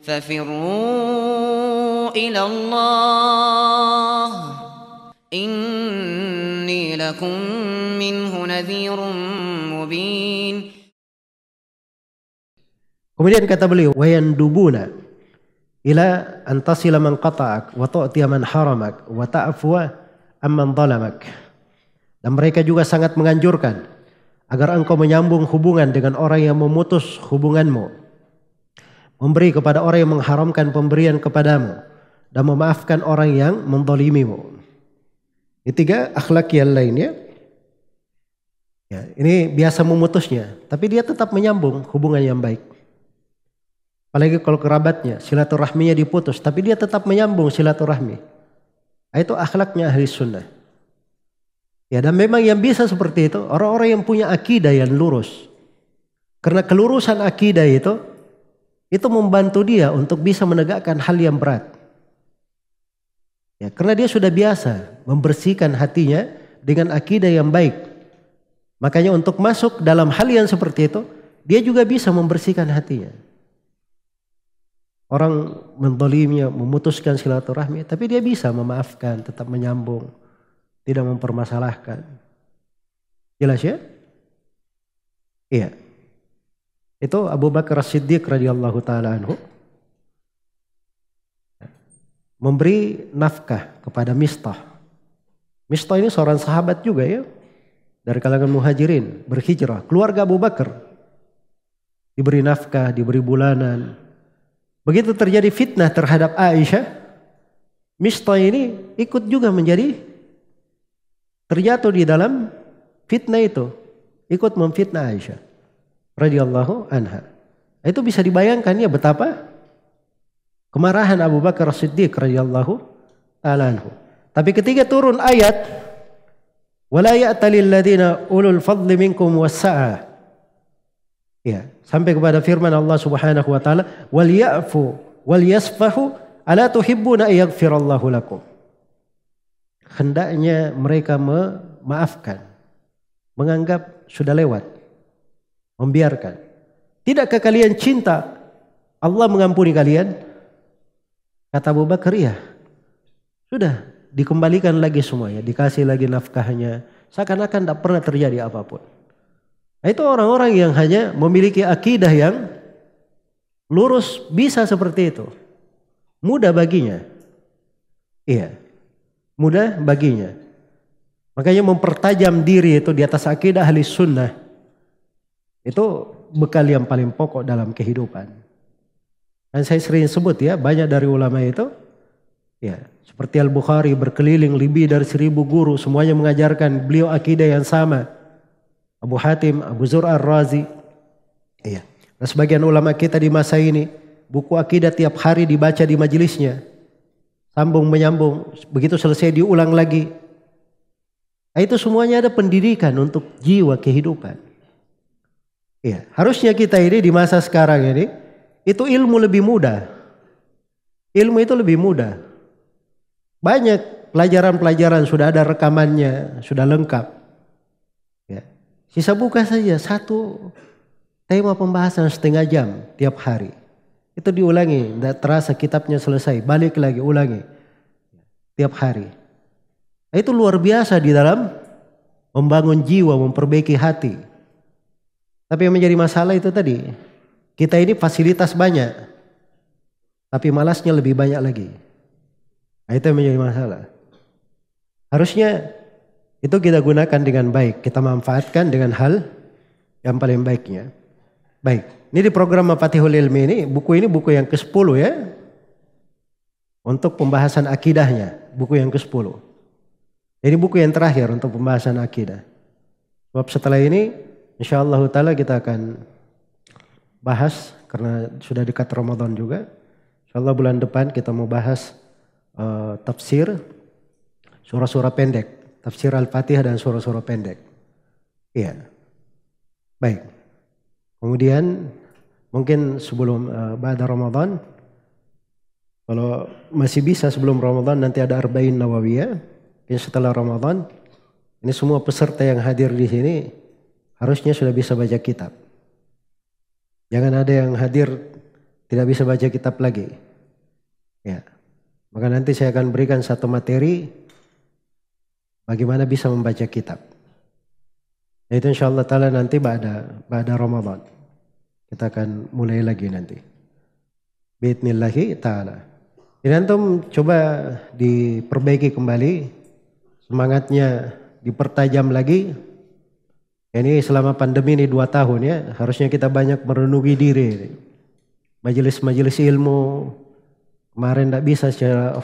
ففروا إلى الله إني لكم منه نذير مبين. Kemudian kata beliau, wayandubuna ila an tasila man qata'ak wa tu'tiya man haramak wa ta'fwa amman zalamak. Dan mereka juga sangat menganjurkan agar engkau menyambung hubungan dengan orang yang memutus hubunganmu, memberi kepada orang yang mengharamkan pemberian kepadamu, dan memaafkan orang yang menzalimimu. Ini 3 akhlak yang lainnya. Ya, ini biasa memutusnya, tapi dia tetap menyambung hubungan yang baik. Apalagi kalau kerabatnya, silaturahminya diputus, tapi dia tetap menyambung silaturahmi. Itu akhlaknya ahli sunnah. Ya, dan memang yang bisa seperti itu orang-orang yang punya akidah yang lurus. Karena kelurusan akidah itu membantu dia untuk bisa menegakkan hal yang berat. Ya, karena dia sudah biasa membersihkan hatinya dengan akidah yang baik. Makanya untuk masuk dalam hal yang seperti itu, dia juga bisa membersihkan hatinya. Orang menzalimnya, memutuskan silaturahmi, tapi dia bisa memaafkan, tetap menyambung, tidak mempermasalahkan. Jelas ya? Iya. Itu Abu Bakar As-Siddiq radhiyallahu taala anhu memberi nafkah kepada Mistah. Mistah ini seorang sahabat juga ya, dari kalangan muhajirin, berhijrah, keluarga Abu Bakar. Diberi nafkah, diberi bulanan. Begitu terjadi fitnah terhadap Aisyah, Mistah ini ikut juga terjatuh di dalam fitnah itu, ikut memfitnah Aisyah radhiyallahu anha. Itu bisa dibayangkan ya betapa kemarahan Abu Bakar As-Siddiq radhiyallahu ta'ala anhu. Tapi ketika turun ayat wala ya'talil ladzina ulul fadli minkum was-sa'ah, ya, sampai kepada firman Allah Subhanahu wa taala, wal ya'fu wal yasfahu ala tuhibbuna yaghfirallahu lakum. Hendaknya mereka memaafkan, menganggap sudah lewat, membiarkan. Tidakkah kalian cinta Allah mengampuni kalian? Kata Abu Bakar, iya. Sudah dikembalikan lagi semuanya, dikasih lagi nafkahnya, seakan-akan tidak pernah terjadi apapun. Nah, itu orang-orang yang hanya memiliki akidah yang lurus bisa seperti itu. Mudah baginya. Iya. Mudah baginya. Makanya mempertajam diri itu di atas akidah ahli sunnah. Itu bekal yang paling pokok dalam kehidupan. Dan saya sering sebut ya, banyak dari ulama itu ya, seperti Al-Bukhari berkeliling lebih dari 1000 guru, semuanya mengajarkan beliau akidah yang sama. Abu Hatim, Abu Zur'ar Razi. Iya. Nah, sebagian ulama kita di masa ini, buku akidah tiap hari dibaca di majelisnya. Sambung menyambung, begitu selesai diulang lagi. Nah, itu semuanya ada pendidikan untuk jiwa kehidupan. Iya. Harusnya kita ini di masa sekarang ini, itu ilmu lebih mudah. Ilmu itu lebih mudah. Banyak pelajaran-pelajaran sudah ada rekamannya, sudah lengkap. Sisa buka saja satu tema pembahasan setengah jam tiap hari. Itu diulangi, tidak terasa kitabnya selesai, balik lagi ulangi tiap hari. Itu luar biasa di dalam membangun jiwa, memperbaiki hati. Tapi yang menjadi masalah itu tadi, kita ini fasilitas banyak, tapi malasnya lebih banyak lagi. Nah, itu yang menjadi masalah. Harusnya itu kita gunakan dengan baik, kita manfaatkan dengan hal yang paling baiknya. Baik, ini di program Mafatihul Ilmi ini buku yang ke-10 ya. Untuk pembahasan akidahnya, buku yang ke-10. Ini buku yang terakhir untuk pembahasan akidah. Sebab setelah ini insyaallah taala kita akan bahas, karena sudah dekat Ramadan juga. Insyaallah bulan depan kita mau bahas tafsir surah-surah pendek. Tafsir Al-Fatihah dan surah-surah pendek. Iya. Baik. Kemudian mungkin sebelum ba'da Ramadan, kalau masih bisa sebelum Ramadan nanti ada Arba'in Nawawiyah. Setelah Ramadan, ini semua peserta yang hadir di sini harusnya sudah bisa baca kitab. Jangan ada yang hadir tidak bisa baca kitab lagi. Ya. Maka nanti saya akan berikan satu materi bagaimana bisa membaca kitab. Itu insyaallah taala nanti ba'da Ramadan. Kita akan mulai lagi nanti. Biidznillah taala. Jadi antum coba diperbaiki kembali, semangatnya dipertajam lagi. Ini selama pandemi ini 2 tahun ya, harusnya kita banyak merenungi diri. Majelis-majelis ilmu kemarin tidak bisa secara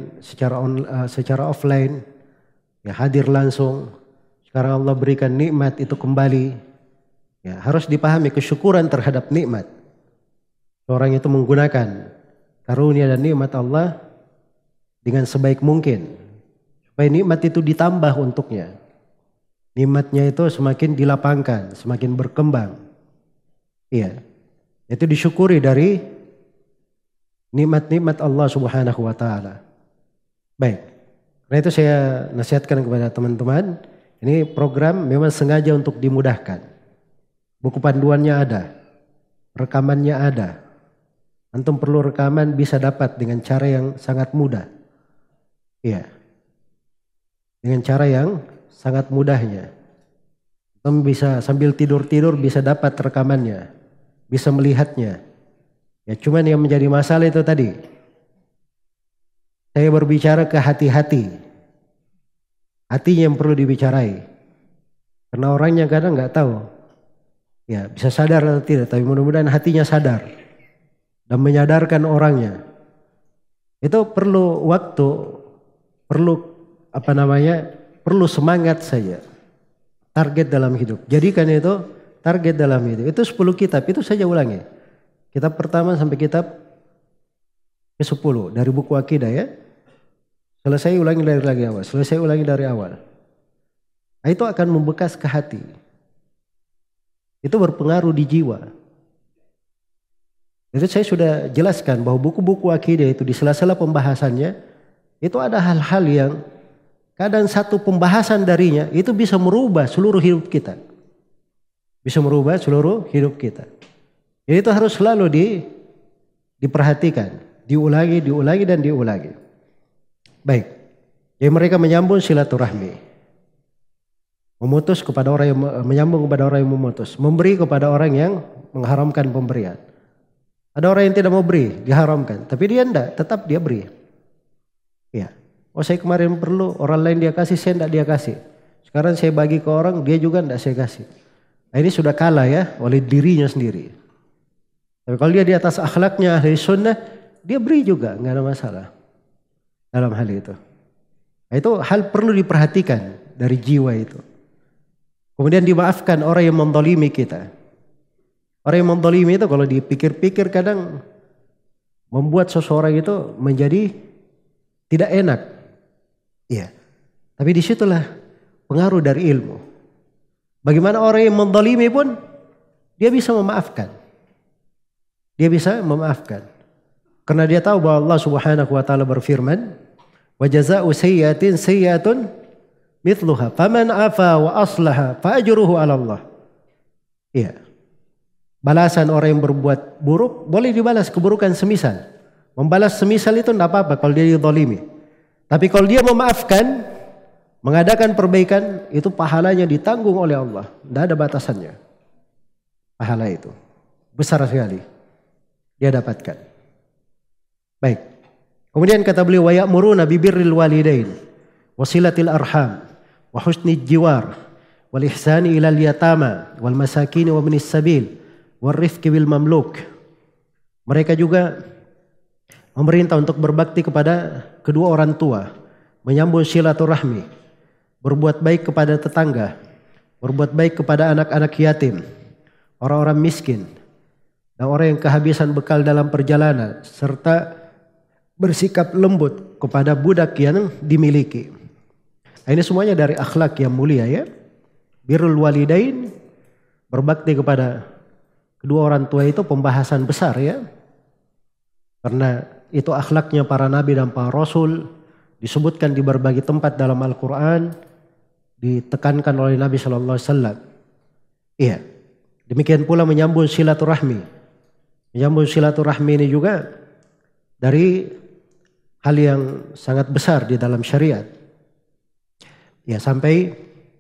offline, ya hadir langsung. Sekarang Allah berikan nikmat itu kembali. Ya, harus dipahami kesyukuran terhadap nikmat. Orang itu menggunakan karunia dan nikmat Allah dengan sebaik mungkin. Supaya nikmat itu ditambah untuknya. Nikmatnya itu semakin dilapangkan, semakin berkembang. Iya. Itu disyukuri dari nikmat-nikmat Allah Subhanahu wa taala. Baik. Karena itu saya nasihatkan kepada teman-teman, ini program memang sengaja untuk dimudahkan. Buku panduannya ada, rekamannya ada. Antum perlu rekaman bisa dapat dengan cara yang sangat mudah. Iya. Dengan cara yang sangat mudahnya. Antum bisa sambil tidur-tidur bisa dapat rekamannya. Bisa melihatnya. Ya cuman yang menjadi masalah itu tadi. Saya berbicara ke hati-hati. Hatinya yang perlu dibicarai. Karena orangnya kadang nggak tahu. Ya bisa sadar atau tidak. Tapi mudah-mudahan hatinya sadar. Dan menyadarkan orangnya. Itu perlu waktu. Perlu semangat saja. Target dalam hidup. Jadikan itu target dalam hidup. Itu 10 kitab. Itu saja ulangi. Kitab pertama sampai kitab ke-10. Dari buku akidah ya. Selesai ulangi dari lagi awal. Selesai ulangi dari awal. Nah, itu akan membekas ke hati. Itu berpengaruh di jiwa. Itu saya sudah jelaskan bahwa buku-buku akidah itu di sela-sela pembahasannya. Itu ada hal-hal yang kadang satu pembahasan darinya itu bisa merubah seluruh hidup kita. Bisa merubah seluruh hidup kita. Jadi itu harus selalu diperhatikan. Diulangi dan diulangi. Baik. Jadi mereka menyambung silaturahmi. Memutus kepada orang yang menyambung kepada orang yang memutus. Memberi kepada orang yang mengharamkan pemberian. Ada orang yang tidak mau beri, diharamkan. Tapi dia enggak, tetap dia beri. Ya. Oh saya kemarin perlu, orang lain dia kasih, saya enggak dia kasih. Sekarang saya bagi ke orang, dia juga enggak saya kasih. Nah, ini sudah kalah ya, oleh dirinya sendiri. Tapi kalau dia di atas akhlaknya ahli sunnah, dia beri juga, enggak ada masalah. Dalam hal itu. Nah, itu hal perlu diperhatikan dari jiwa itu. Kemudian dimaafkan orang yang mendolimi kita. Orang yang mendolimi itu kalau dipikir-pikir kadang membuat seseorang itu menjadi tidak enak. Iya. Tapi disitulah pengaruh dari ilmu. Bagaimana orang yang mendolimi pun dia bisa memaafkan. Dia bisa memaafkan. Karena dia tahu bahwa Allah Subhanahu wa taala berfirman, "Wa jazaa'u sayyi'atin sayyi'atun mithluha, faman 'afa wa aslaha fa ajruhu 'ala Allah." Iya. Balasan orang yang berbuat buruk boleh dibalas keburukan semisal. Membalas semisal itu tidak apa-apa kalau dia dizalimi. Tapi kalau dia memaafkan, mengadakan perbaikan, itu pahalanya ditanggung oleh Allah. Tidak ada batasannya. Pahala itu besar sekali. Dia dapatkan. Baik. Kemudian kata beliau, wa ya'muruna bibirril walidain wasilatil arham wa husnil jiwar wal ihsani ilal yatama wal masakin wa ibnis sabil wal rifqi bil mamluk. Mereka juga memerintah untuk berbakti kepada kedua orang tua, menyambung silaturahmi, berbuat baik kepada tetangga, berbuat baik kepada anak-anak yatim, orang-orang miskin, dan orang yang kehabisan bekal dalam perjalanan, serta bersikap lembut kepada budak yang dimiliki. Nah, ini semuanya dari akhlak yang mulia ya. Birrul walidain, berbakti kepada kedua orang tua itu pembahasan besar ya. Karena itu akhlaknya para nabi dan para rasul, disebutkan di berbagai tempat dalam Al-Quran, ditekankan oleh Nabi SAW. Iya. Demikian pula menyambung silaturahmi. Menyambung silaturahmi ini juga dari hal yang sangat besar di dalam syariat. Ya, sampai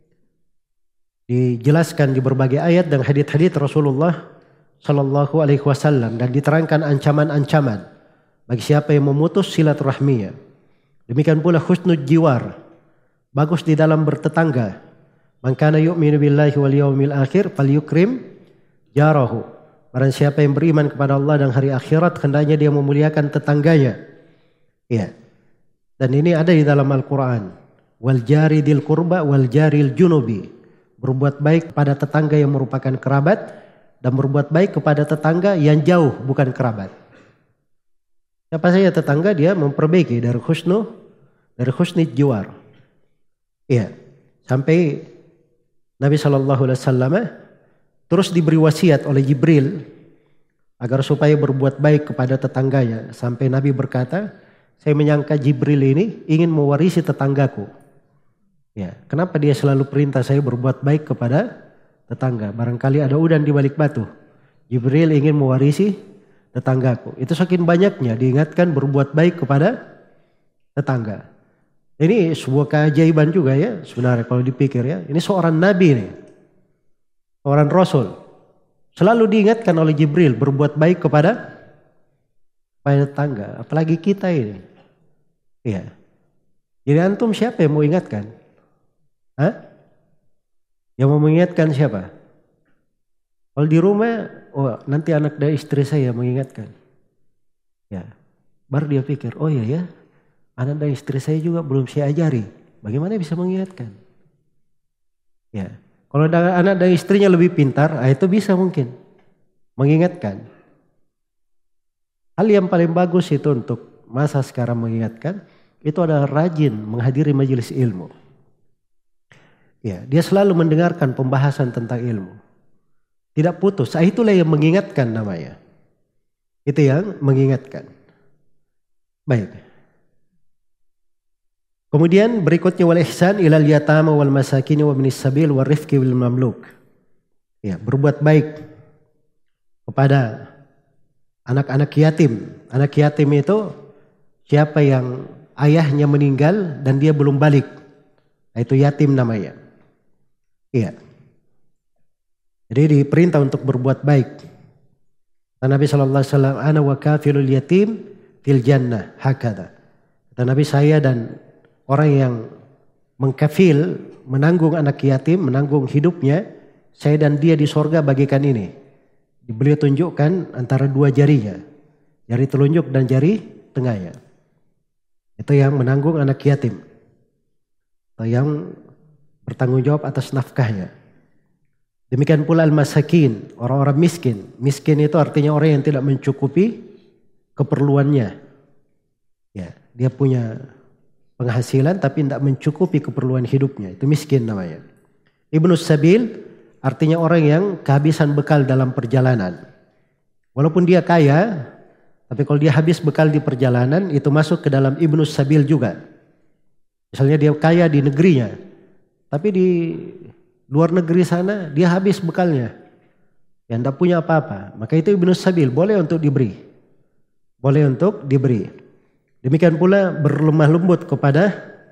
dijelaskan di berbagai ayat dan hadits-hadits Rasulullah Sallallahu Alaihi Wasallam, dan diterangkan ancaman-ancaman bagi siapa yang memutus silaturahminya. Demikian pula husnul jiwar, bagus di dalam bertetangga. Man kana yu'minu billahi wal yawmil akhir falyukrim jarahu. Barang siapa yang beriman kepada Allah dan hari akhirat, hendaknya dia memuliakan tetangganya. Ya. Dan ini ada di dalam Al-Qur'an. Wal jari dil qurba wal jaril junubi. Berbuat baik kepada tetangga yang merupakan kerabat, dan berbuat baik kepada tetangga yang jauh bukan kerabat. Siapa saja tetangga, dia memperbaiki dari husnul jiwar. Iya. Sampai Nabi SAW terus diberi wasiat oleh Jibril agar supaya berbuat baik kepada tetangganya. Sampai Nabi berkata, saya menyangka Jibril ini ingin mewarisi tetanggaku. Ya, kenapa dia selalu perintah saya berbuat baik kepada tetangga? Barangkali ada udang di balik batu. Jibril ingin mewarisi tetanggaku. Itu saking banyaknya diingatkan berbuat baik kepada tetangga. Ini sebuah keajaiban juga ya sebenarnya kalau dipikir ya. Ini seorang nabi nih. Seorang rasul. Selalu diingatkan oleh Jibril berbuat baik kepada tetangga. Apalagi kita ini. Iya. Jadi antum siapa yang mau ingatkan? Hah? Yang mau mengingatkan siapa? Kalau di rumah, oh nanti anak dan istri saya mengingatkan. Ya, baru dia pikir, oh iya ya, anak dan istri saya juga belum saya ajari. Bagaimana bisa mengingatkan? Ya, kalau anak dan istrinya lebih pintar, itu bisa mungkin mengingatkan. Hal yang paling bagus itu untuk masa sekarang mengingatkan, itu adalah rajin menghadiri majelis ilmu. Ya, dia selalu mendengarkan pembahasan tentang ilmu. Tidak putus. Itulah yang mengingatkan namanya. Itu yang mengingatkan. Baik. Kemudian berikutnya wal ihsan ilal yatama wal masakin wa ibnis sabil wa rifqi bil mamluk. Ya, berbuat baik kepada anak-anak yatim. Anak yatim itu siapa yang ayahnya meninggal dan dia belum balik. Itu yatim namanya. Iya. Jadi diperintah untuk berbuat baik. Kata Nabi SAW, ana wa kafilul yatim fil jannah hakada. Kata Nabi, saya dan orang yang mengkafil, menanggung anak yatim, menanggung hidupnya, saya dan dia di sorga bagikan ini. Beliau tunjukkan antara dua jarinya, jari telunjuk dan jari tengahnya. Itu yang menanggung anak yatim, atau yang bertanggung jawab atas nafkahnya. Demikian pula al-masakin, orang-orang miskin. Miskin itu artinya orang yang tidak mencukupi keperluannya. Ya, dia punya penghasilan tapi tidak mencukupi keperluan hidupnya. Itu miskin namanya. Ibnus sabil artinya orang yang kehabisan bekal dalam perjalanan. Walaupun dia kaya, tapi kalau dia habis bekal di perjalanan, itu masuk ke dalam ibnus sabil juga. Misalnya dia kaya di negerinya, tapi di luar negeri sana dia habis bekalnya. Yang tidak punya apa-apa. Maka itu ibnus sabil, boleh untuk diberi. Boleh untuk diberi. Demikian pula berlemah lembut kepada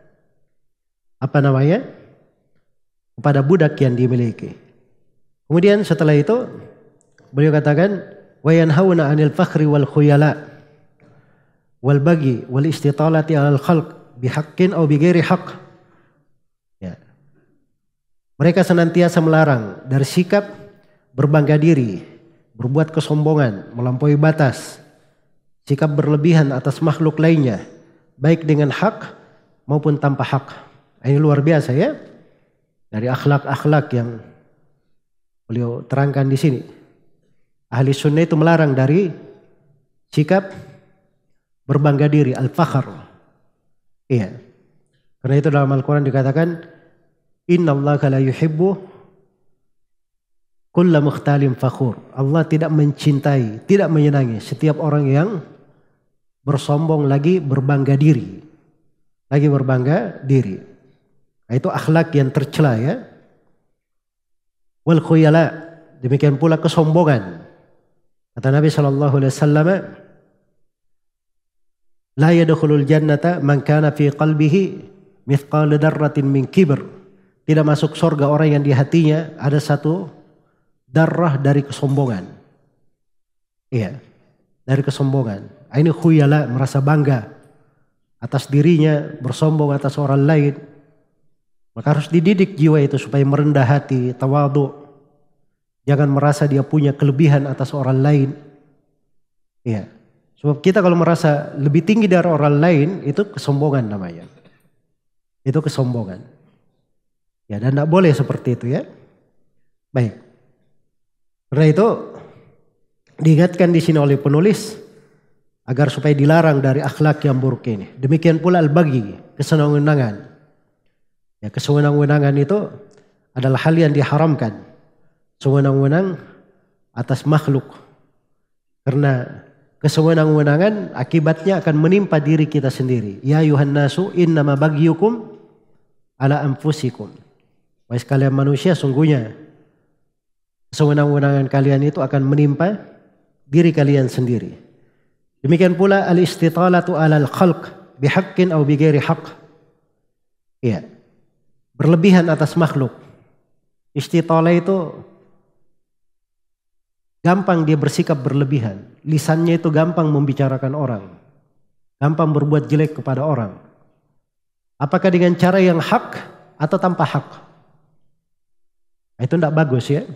kepada budak yang dimiliki. Kemudian setelah itu beliau katakan wa yanhauna 'anil fakhri wal khuyala wal bagi wal istitalati 'alal khalq bihaqqin aw bighairi haqq. Ya. Mereka senantiasa melarang dari sikap berbangga diri, berbuat kesombongan, melampaui batas, sikap berlebihan atas makhluk lainnya, baik dengan hak maupun tanpa hak. Ini luar biasa ya. Dari akhlak-akhlak yang beliau terangkan di sini. Ahli sunnah itu melarang dari sikap berbangga diri, al-fakhr. Iya. Karena itu dalam Al-Quran dikatakan, Innallaha la yuhibbu kulla mukhtalin fakhur. Allah tidak mencintai, tidak menyenangi setiap orang yang bersombong lagi berbangga diri. Lagi berbangga diri. Nah, itu akhlak yang tercela ya. Wal khuyala, demikian pula kesombongan. Kata Nabi SAW, la yadkhulul jannata man kana fi qalbihi mithqal darratin min kibr. Tidak masuk surga orang yang di hatinya ada satu darah dari kesombongan. Iya, dari kesombongan. Ini khuyala, merasa bangga atas dirinya, bersombong atas orang lain. Maka harus dididik jiwa itu supaya merendah hati, tawadhu. Jangan merasa dia punya kelebihan atas orang lain. Iya. Sebab kita kalau merasa lebih tinggi dari orang lain, itu kesombongan namanya. Itu kesombongan. Ya, dan tidak boleh seperti itu ya. Baik. Karena itu diingatkan di sini oleh penulis agar supaya dilarang dari akhlak yang buruk ini. Demikian pula al-baghi, kesenang-wenangan. Ya, kesenang-wenangan itu adalah hal yang diharamkan. Sewenang-wenang atas makhluk. Karena kesewenang-wenangan akibatnya akan menimpa diri kita sendiri. Ya ayuhan nasu innama bagyukum ala anfusikum. Wahai sekalian manusia, sungguhnya sewenang-wenangan kalian itu akan menimpa diri kalian sendiri. Demikian pula al-istitalatu alal khalq bihaqqin aw bighairi haqq. Iya. Berlebihan atas makhluk. Istitalah itu gampang dia bersikap berlebihan. Lisannya itu gampang membicarakan orang. Gampang berbuat jelek kepada orang. Apakah dengan cara yang hak atau tanpa hak? Itu tidak bagus ya.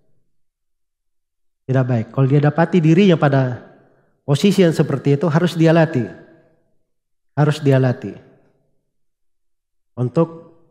Tidak baik. Kalau dia dapati dirinya pada posisi yang seperti itu, harus dia latih. Harus dia latih. Untuk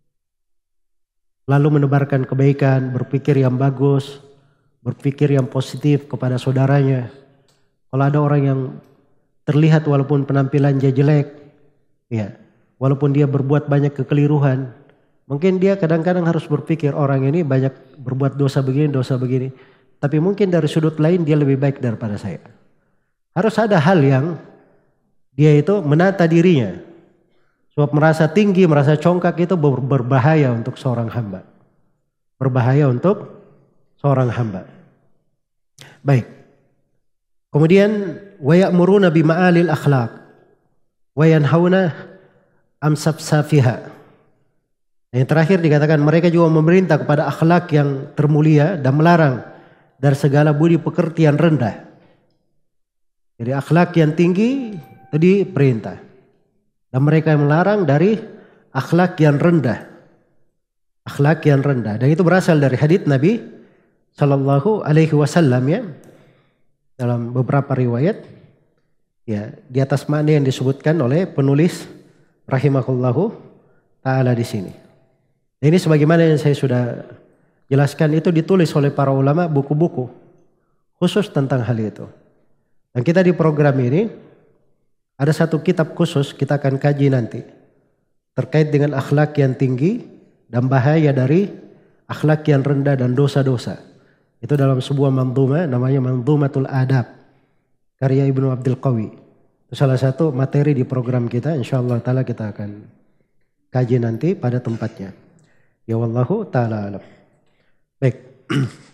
lalu menebarkan kebaikan, berpikir yang bagus, berpikir yang positif kepada saudaranya. Kalau ada orang yang terlihat walaupun penampilannya jelek, ya, walaupun dia berbuat banyak kekeliruan, mungkin dia kadang-kadang harus berpikir orang ini banyak berbuat dosa begini. Tapi mungkin dari sudut lain dia lebih baik daripada saya. Harus ada hal yang dia itu menata dirinya. Sebab merasa tinggi, merasa congkak itu berbahaya untuk seorang hamba. Berbahaya untuk seorang hamba. Baik. Kemudian wa ya'muruna bima'alil akhlaq wa yanhauna am safsafiha. Yang terakhir dikatakan mereka juga memerintah kepada akhlak yang termulia dan melarang dari segala budi pekerti yang rendah. Jadi akhlak yang tinggi itu diperintah. Dan mereka yang melarang dari akhlak yang rendah. Akhlak yang rendah. Dan itu berasal dari hadits Nabi Sallallahu Alaihi Wasallam ya. Dalam beberapa riwayat. Ya, di atas makna yang disebutkan oleh penulis rahimahullahu ta'ala di sini. Ini sebagaimana yang saya sudah jelaskan itu ditulis oleh para ulama buku-buku khusus tentang hal itu. Dan kita di program ini ada satu kitab khusus kita akan kaji nanti terkait dengan akhlak yang tinggi dan bahaya dari akhlak yang rendah dan dosa-dosa. Itu dalam sebuah manzumah namanya Manzumatul Adab karya Ibnu Abdul Qawi. Itu salah satu materi di program kita, insyaallah taala kita akan kaji nanti pada tempatnya. Ya wallahu ta'ala alam. Baik.